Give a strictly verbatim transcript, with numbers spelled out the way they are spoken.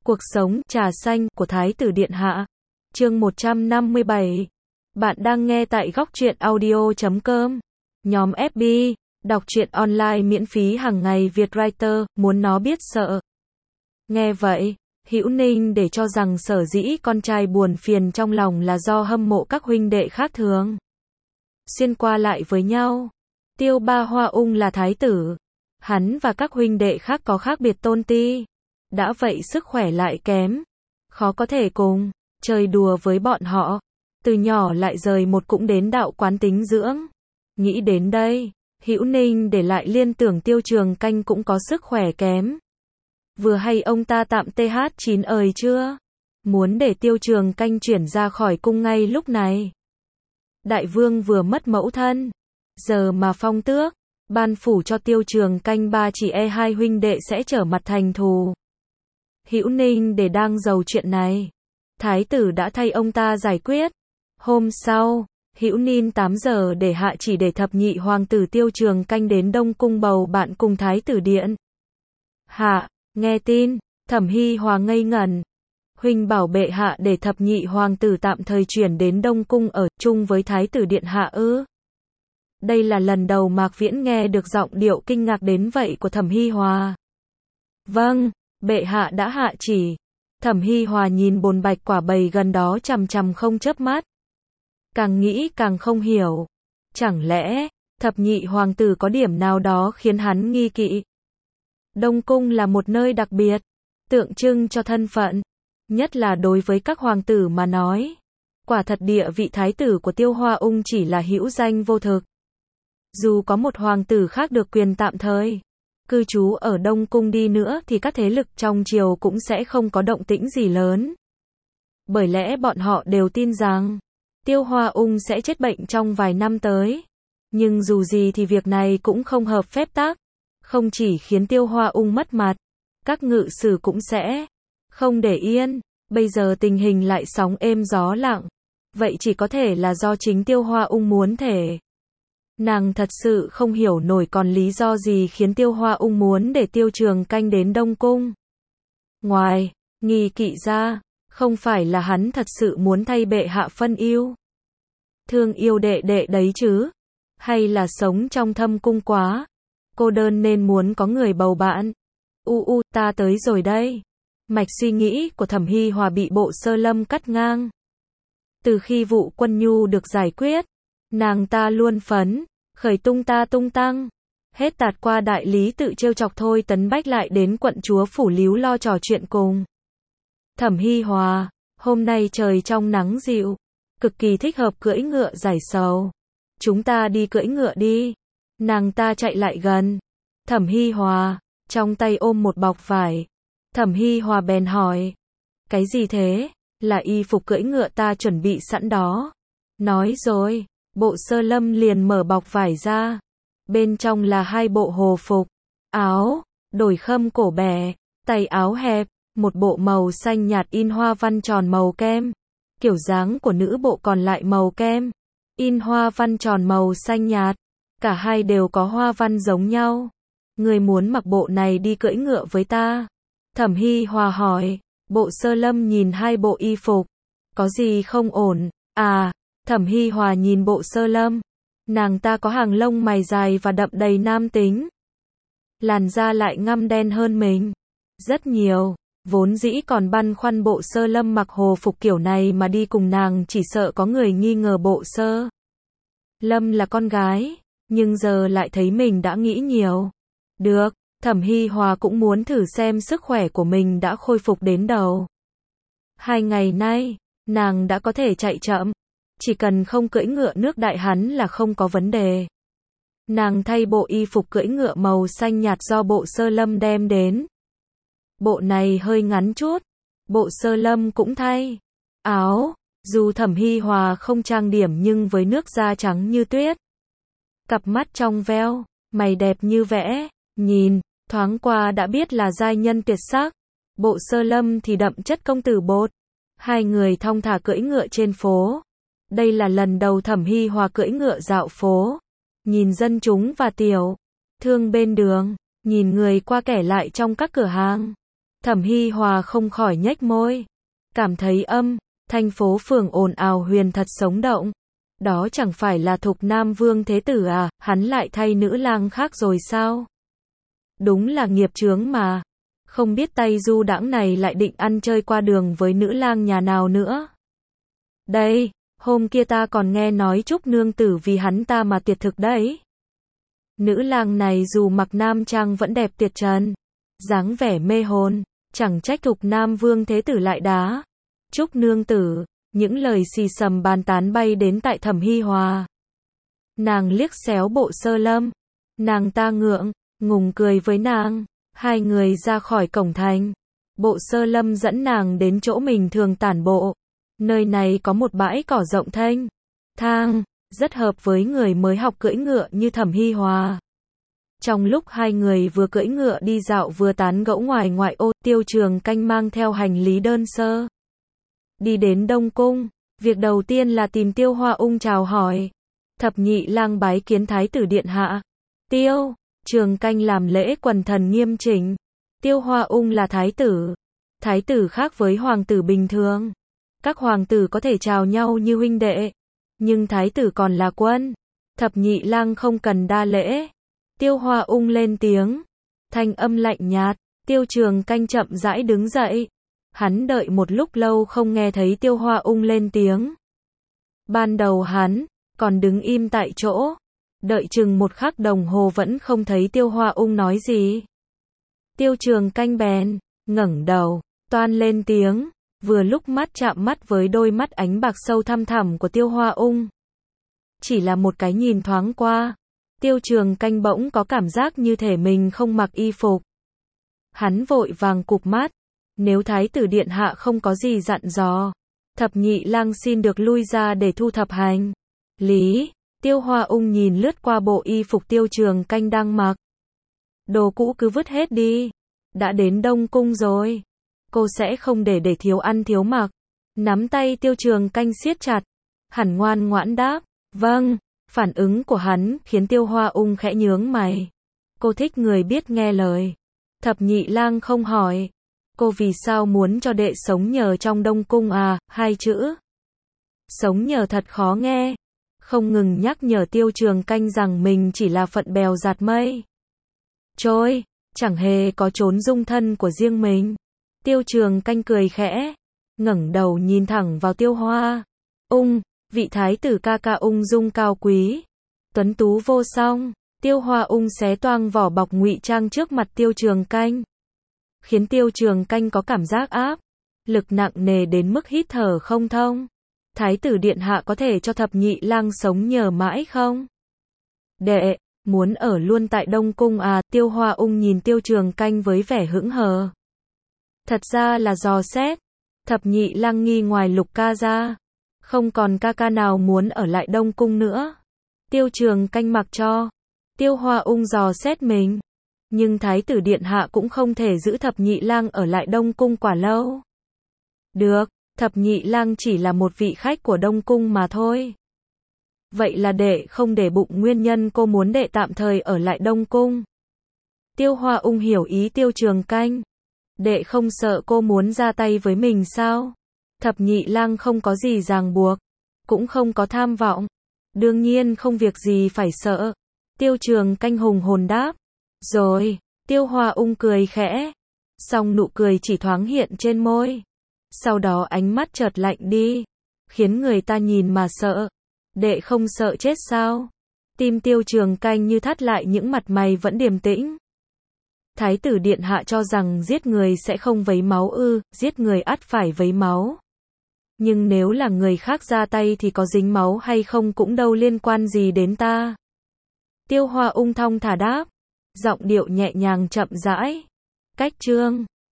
Cuộc sống trà xanh của Thái tử Điện Hạ. Chương một trăm năm mươi bảy. Bạn đang nghe tại góc truyện audio chấm com. Nhóm ép bê, đọc truyện online miễn phí hàng ngày Việt Writer, muốn nó biết sợ. Nghe vậy, Hữu Ninh để cho rằng sở dĩ con trai buồn phiền trong lòng là do hâm mộ các huynh đệ khác thường xuyên qua lại với nhau. Tiêu Ba Hoa Ung là thái tử, hắn và các huynh đệ khác có khác biệt tôn ti, đã vậy sức khỏe lại kém, khó có thể cùng chơi đùa với bọn họ. Từ nhỏ lại rời một cũng đến đạo quán tính dưỡng. Nghĩ đến đây, Hữu Ninh để lại liên tưởng Tiêu Trường Canh cũng có sức khỏe kém. Vừa hay ông ta tạm tê hát chín ời chưa? Muốn để Tiêu Trường Canh chuyển ra khỏi cung ngay lúc này. Đại vương vừa mất mẫu thân, giờ mà phong tước, ban phủ cho Tiêu Trường Canh ba chỉ e hai huynh đệ sẽ trở mặt thành thù. Hữu Ninh để đang giàu chuyện này, thái tử đã thay ông ta giải quyết. Hôm sau, Hữu Ninh tám giờ để hạ chỉ để thập nhị hoàng tử Tiêu Trường Canh đến Đông Cung bầu bạn cùng thái tử điện hạ. Nghe tin, Thẩm Hy Hòa ngây ngẩn. Huynh bảo bệ hạ để thập nhị hoàng tử tạm thời chuyển đến Đông Cung ở chung với thái tử điện hạ ư? Đây là lần đầu Mạc Viễn nghe được giọng điệu kinh ngạc đến vậy của Thẩm Hy Hòa. Vâng, bệ hạ đã hạ chỉ. Thẩm Hy Hòa nhìn bồn bạch quả bầy gần đó chằm chằm không chớp mắt. Càng nghĩ càng không hiểu. Chẳng lẽ, thập nhị hoàng tử có điểm nào đó khiến hắn nghi kỵ? Đông Cung là một nơi đặc biệt, tượng trưng cho thân phận, nhất là đối với các hoàng tử mà nói. Quả thật địa vị thái tử của Tiêu Hoa Ung chỉ là hữu danh vô thực. Dù có một hoàng tử khác được quyền tạm thời cư trú ở Đông Cung đi nữa thì các thế lực trong triều cũng sẽ không có động tĩnh gì lớn. Bởi lẽ bọn họ đều tin rằng Tiêu Hoa Ung sẽ chết bệnh trong vài năm tới. Nhưng dù gì thì việc này cũng không hợp phép tắc. Không chỉ khiến Tiêu Hoa Ung mất mặt, các ngự sử cũng sẽ không để yên. Bây giờ tình hình lại sóng êm gió lặng. Vậy chỉ có thể là do chính Tiêu Hoa Ung muốn thể. Nàng thật sự không hiểu nổi còn lý do gì khiến Tiêu Hoa Ung muốn để Tiêu Trường Canh đến Đông Cung. Ngoài nghi kỵ ra, không phải là hắn thật sự muốn thay bệ hạ phân ưu thương yêu đệ đệ đấy chứ? Hay là sống trong thâm cung quá cô đơn nên muốn có người bầu bạn? U u, ta tới rồi đây. Mạch suy nghĩ của Thẩm Hy Hòa bị Bộ Sơ Lâm cắt ngang. Từ khi vụ Quân Nhu được giải quyết, nàng ta luôn phấn khởi tung ta tung tăng, hết tạt qua đại lý tự trêu chọc thôi Tấn Bách lại đến quận chúa phủ líu lo trò chuyện cùng Thẩm Hy Hòa. Hôm nay trời trong nắng dịu, cực kỳ thích hợp cưỡi ngựa giải sầu. Chúng ta đi cưỡi ngựa đi. Nàng ta chạy lại gần Thẩm Hy Hòa, trong tay ôm một bọc vải. Thẩm Hy Hòa bèn hỏi, cái gì thế? Là y phục cưỡi ngựa ta chuẩn bị sẵn đó. Nói rồi, Bộ Sơ Lâm liền mở bọc vải ra. Bên trong là hai bộ hồ phục, áo, đổi khâm cổ bẻ, tay áo hẹp, một bộ màu xanh nhạt in hoa văn tròn màu kem. Kiểu dáng của nữ bộ còn lại màu kem, in hoa văn tròn màu xanh nhạt. Cả hai đều có hoa văn giống nhau. Người muốn mặc bộ này đi cưỡi ngựa với ta? Thẩm Hy Hòa hỏi. Bộ Sơ Lâm nhìn hai bộ y phục. Có gì không ổn? À, Thẩm Hy Hòa nhìn Bộ Sơ Lâm. Nàng ta có hàng lông mày dài và đậm đầy nam tính. Làn da lại ngăm đen hơn mình rất nhiều. Vốn dĩ còn băn khoăn Bộ Sơ Lâm mặc hồ phục kiểu này mà đi cùng nàng chỉ sợ có người nghi ngờ Bộ Sơ Lâm là con gái. Nhưng giờ lại thấy mình đã nghĩ nhiều. Được, Thẩm Hy Hòa cũng muốn thử xem sức khỏe của mình đã khôi phục đến đâu. Hai ngày nay, nàng đã có thể chạy chậm. Chỉ cần không cưỡi ngựa nước Đại Hán là không có vấn đề. Nàng thay bộ y phục cưỡi ngựa màu xanh nhạt do Bộ Sơ Lâm đem đến. Bộ này hơi ngắn chút. Bộ Sơ Lâm cũng thay áo. Dù Thẩm Hy Hòa không trang điểm nhưng với nước da trắng như tuyết, cặp mắt trong veo, mày đẹp như vẽ, nhìn thoáng qua đã biết là giai nhân tuyệt sắc. Bộ Sơ Lâm thì đậm chất công tử bột. Hai người thong thả cưỡi ngựa trên phố. Đây là lần đầu Thẩm Hy Hòa cưỡi ngựa dạo phố, nhìn dân chúng và tiểu thương bên đường, nhìn người qua kẻ lại trong các cửa hàng. Thẩm Hi Hòa không khỏi nhếch môi. Cảm thấy âm, thanh phố phường ồn ào huyền thật sống động. Đó chẳng phải là Thục Nam Vương Thế Tử à, hắn lại thay nữ lang khác rồi sao? Đúng là nghiệp chướng mà. Không biết tay du đãng này lại định ăn chơi qua đường với nữ lang nhà nào nữa. Đây, hôm kia ta còn nghe nói Trúc nương tử vì hắn ta mà tiệt thực đấy. Nữ lang này dù mặc nam trang vẫn đẹp tuyệt trần, dáng vẻ mê hồn, chẳng trách Thục Nam Vương Thế Tử lại đá Trúc nương tử. Những lời xì xầm bàn tán bay đến tại Thẩm Hi Hòa. Nàng liếc xéo Bộ Sơ Lâm. Nàng ta ngượng, ngùng cười với nàng. Hai người ra khỏi cổng thành. Bộ Sơ Lâm dẫn nàng đến chỗ mình thường tản bộ. Nơi này có một bãi cỏ rộng thênh thang, rất hợp với người mới học cưỡi ngựa như Thẩm Hi Hòa. Trong lúc hai người vừa cưỡi ngựa đi dạo vừa tán gẫu ngoài ngoại ô, Tiêu Trường Canh mang theo hành lý đơn sơ. Đi đến Đông Cung, việc đầu tiên là tìm Tiêu Hoa Ung chào hỏi. Thập nhị lang bái kiến Thái tử điện hạ. Tiêu Trường Canh làm lễ quần thần nghiêm chỉnh. Tiêu Hoa Ung là thái tử. Thái tử khác với hoàng tử bình thường. Các hoàng tử có thể chào nhau như huynh đệ, nhưng thái tử còn là quân. Thập nhị lang không cần đa lễ. Tiêu Hoa Ung lên tiếng, thanh âm lạnh nhạt. Tiêu Trường Canh chậm rãi đứng dậy. Hắn đợi một lúc lâu không nghe thấy Tiêu Hoa Ung lên tiếng. Ban đầu hắn còn đứng im tại chỗ, đợi chừng một khắc đồng hồ vẫn không thấy Tiêu Hoa Ung nói gì. Tiêu Trường Canh bèn ngẩng đầu, toan lên tiếng, vừa lúc mắt chạm mắt với đôi mắt ánh bạc sâu thăm thẳm của Tiêu Hoa Ung. Chỉ là một cái nhìn thoáng qua, Tiêu Trường Canh bỗng có cảm giác như thể mình không mặc y phục. Hắn vội vàng cụp mắt. Nếu Thái tử điện hạ không có gì dặn dò, Thập nhị lang xin được lui ra để thu thập hành lý. Tiêu Hoa Ung nhìn lướt qua bộ y phục Tiêu Trường Canh đang mặc. Đồ cũ cứ vứt hết đi. Đã đến Đông Cung rồi, cô sẽ không để để thiếu ăn thiếu mặc. Nắm tay Tiêu Trường Canh siết chặt. Hắn ngoan ngoãn đáp, vâng. Phản ứng của hắn khiến Tiêu Hoa Ung khẽ nhướng mày. Cô thích người biết nghe lời. Thập nhị lang không hỏi. Cô vì sao muốn cho đệ sống nhờ trong Đông Cung à, hai chữ. Sống nhờ thật khó nghe. Không ngừng nhắc nhở Tiêu Trường Canh rằng mình chỉ là phận bèo giạt mây trôi, chẳng hề có chốn dung thân của riêng mình. Tiêu Trường Canh cười khẽ, ngẩng đầu nhìn thẳng vào Tiêu Hoa Ung, vị thái tử ca ca ung dung cao quý, tuấn tú vô song. Tiêu Hoa Ung xé toang vỏ bọc ngụy trang trước mặt Tiêu Trường Canh, khiến Tiêu Trường Canh có cảm giác áp lực nặng nề đến mức hít thở không thông. Thái tử điện hạ có thể cho thập nhị lang sống nhờ mãi không? Đệ, muốn ở luôn tại Đông Cung à? Tiêu Hoa Ung nhìn Tiêu Trường Canh với vẻ hững hờ. Thật ra là dò xét. Thập nhị lang nghi ngoài Lục ca ra, không còn ca ca nào muốn ở lại Đông Cung nữa. Tiêu Trường Canh mặc cho Tiêu Hoa Ung dò xét mình. Nhưng Thái tử điện hạ cũng không thể giữ thập nhị lang ở lại Đông Cung quả lâu được. Thập nhị lang chỉ là một vị khách của Đông Cung mà thôi. Vậy là đệ không để bụng nguyên nhân cô muốn đệ tạm thời ở lại Đông Cung. Tiêu Hoa Ung hiểu ý Tiêu Trường Canh. Đệ không sợ cô muốn ra tay với mình sao? Thập nhị lang không có gì ràng buộc, cũng không có tham vọng. Đương nhiên không việc gì phải sợ. Tiêu Trường Canh hùng hồn đáp. Rồi, Tiêu Hoa Ung cười khẽ. Song nụ cười chỉ thoáng hiện trên môi. Sau đó ánh mắt chợt lạnh đi, khiến người ta nhìn mà sợ. Đệ không sợ chết sao? Tim Tiêu Trường Canh như thắt lại, những mặt mày vẫn điềm tĩnh. Thái tử điện hạ cho rằng giết người sẽ không vấy máu ư? Giết người ắt phải vấy máu. Nhưng nếu là người khác ra tay thì có dính máu hay không cũng đâu liên quan gì đến ta. Tiêu Hoa Ung thong thả đáp, giọng điệu nhẹ nhàng chậm rãi. Cách chương